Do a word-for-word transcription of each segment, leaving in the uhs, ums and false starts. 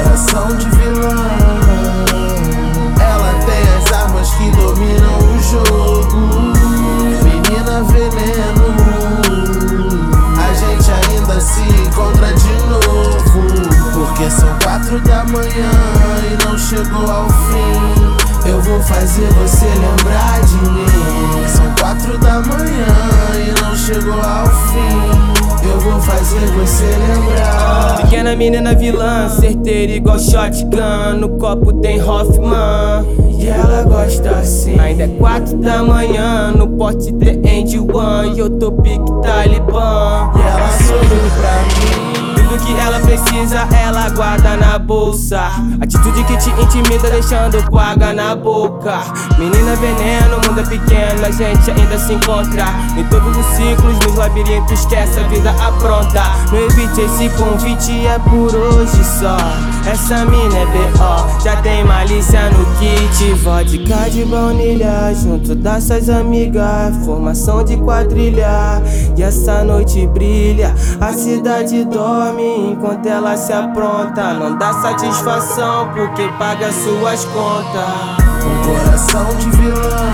coração de vilã. Ela tem as armas que dominam o jogo. Menina veneno, a gente ainda se encontra de novo. Porque são quatro da manhã e não chegou ao fim. Eu vou fazer você lembrar de mim. São quatro da manhã e não chegou ao fim. Eu vou fazer você lembrar. Pequena menina vilã, certeira igual shotgun. No copo tem Hoffman E ela gosta assim. Ainda é quatro da manhã, no pote The End One. E eu tô pique Talibã. E ela sorriu pra mim. Tudo que ela precisa, ela guarda na bolsa. Atitude que te intimida, deixando com água na boca. Menina veneno, mundo é pequeno, a gente ainda se encontra em todos os ciclos, nos labirintos que essa vida apronta. Não evite esse convite, é por hoje só. Essa mina é B O, já tem malícia no kit. Vodka de baunilha, junto dessas amigas. Formação de quadrilha, e essa noite brilha. A cidade dorme enquanto ela se apronta. Não dá satisfação porque paga suas contas. Um coração de vilã.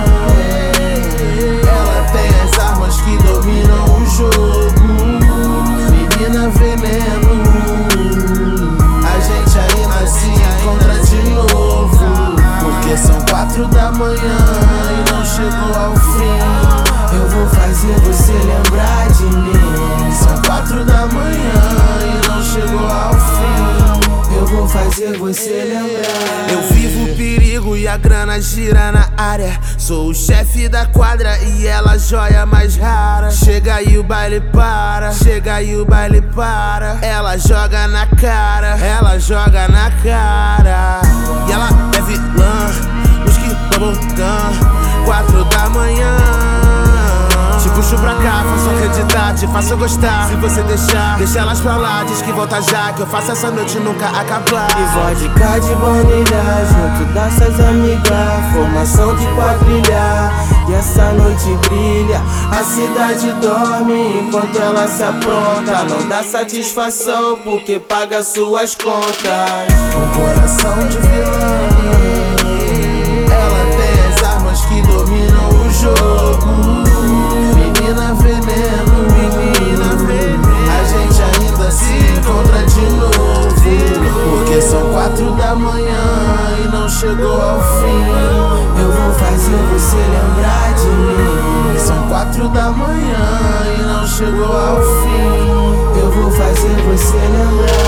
Ela tem as armas que dominam o jogo. Menina veneno, a gente ainda se encontra de novo. Porque são quatro da manhã e não chegou ao fim. Eu vou fazer você lembrar de mim. São quatro da manhã e não chegou ao fim. Eu vou fazer você lembrar. Eu vivo o perigo e a grana gira na área. Sou o chefe da quadra e ela joia mais rara. Chega e o baile para, chega e o baile para. Ela joga na cara, ela joga na cara. E ela é vilã, whisky bubblegum. Quatro da manhã, te puxo pra cá, faço acreditar, te faço gostar. Se você deixar, deixa elas pra lá, diz que volta já, que eu faço essa noite nunca acabar. E vodka de baunilha, junto dessas amigas. Formação de quadrilha, e essa noite brilha. A cidade dorme enquanto ela se apronta. Não dá satisfação porque paga suas contas. Um coração de vilã. Ela tem as armas que dominam o jogo. Menina veneno, menina veneno, a gente ainda se encontra de novo. Porque são quatro da manhã e não chegou ao fim. Eu vou fazer você lembrar de mim. São quatro da manhã e não chegou ao fim. Eu vou fazer você lembrar.